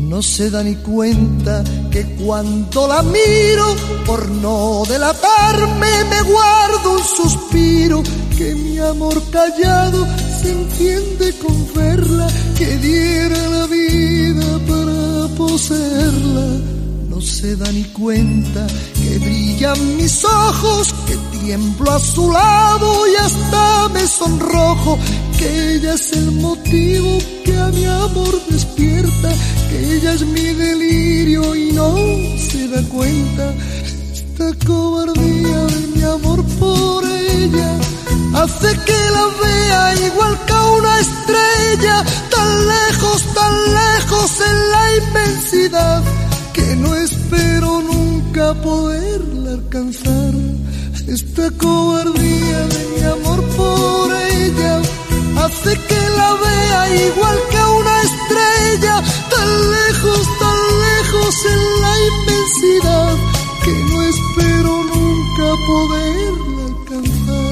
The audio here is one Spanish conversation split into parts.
No se da ni cuenta que cuando la miro, por no delatarme, me guardo un suspiro, que mi amor callado se entiende con verla, que diera la vida para poseerla. No se da ni cuenta que brillan mis ojos, que tiemblo a su lado y hasta me sonrojo, que ella es el motivo que a mi amor despierta, que ella es mi delirio y no se da cuenta. Esta cobardía de mi amor por ella hace que la vea igual que a una estrella, tan lejos en la inmensidad, que no espero nunca poderla alcanzar. Esta cobardía de mi amor por ella hace que la vea igual que a una estrella, tan lejos en la inmensidad, que no espero nunca poderla alcanzar.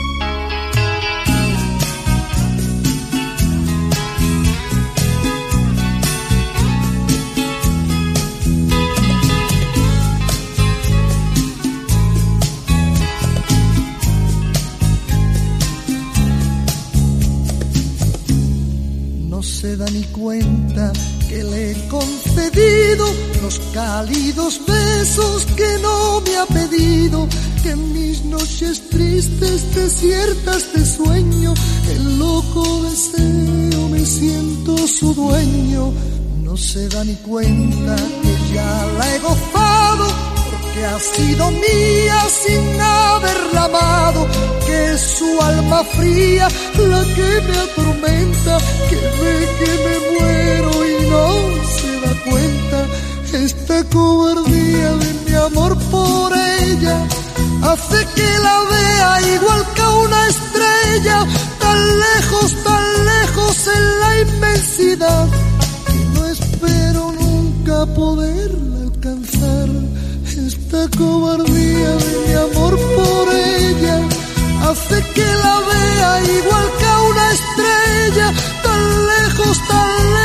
No se da ni cuenta que le he concedido los cálidos besos que no me ha pedido, que en mis noches tristes, desiertas de sueño, el loco deseo me siento su dueño. No se da ni cuenta que ya la he gozado, porque ha sido mía sin haberla amado, que es su alma fría la que me atormenta, que ve que me muero y no se da cuenta. Esta cobardía de mi amor por ella hace que la vea igual que a una estrella, tan lejos en la inmensidad, que no espero nunca poderla alcanzar. Esta cobardía de mi amor por ella hace que la vea igual que a una estrella, tan lejos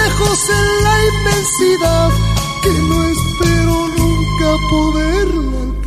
en la inmensidad, que no espero nunca poderla alcanzar.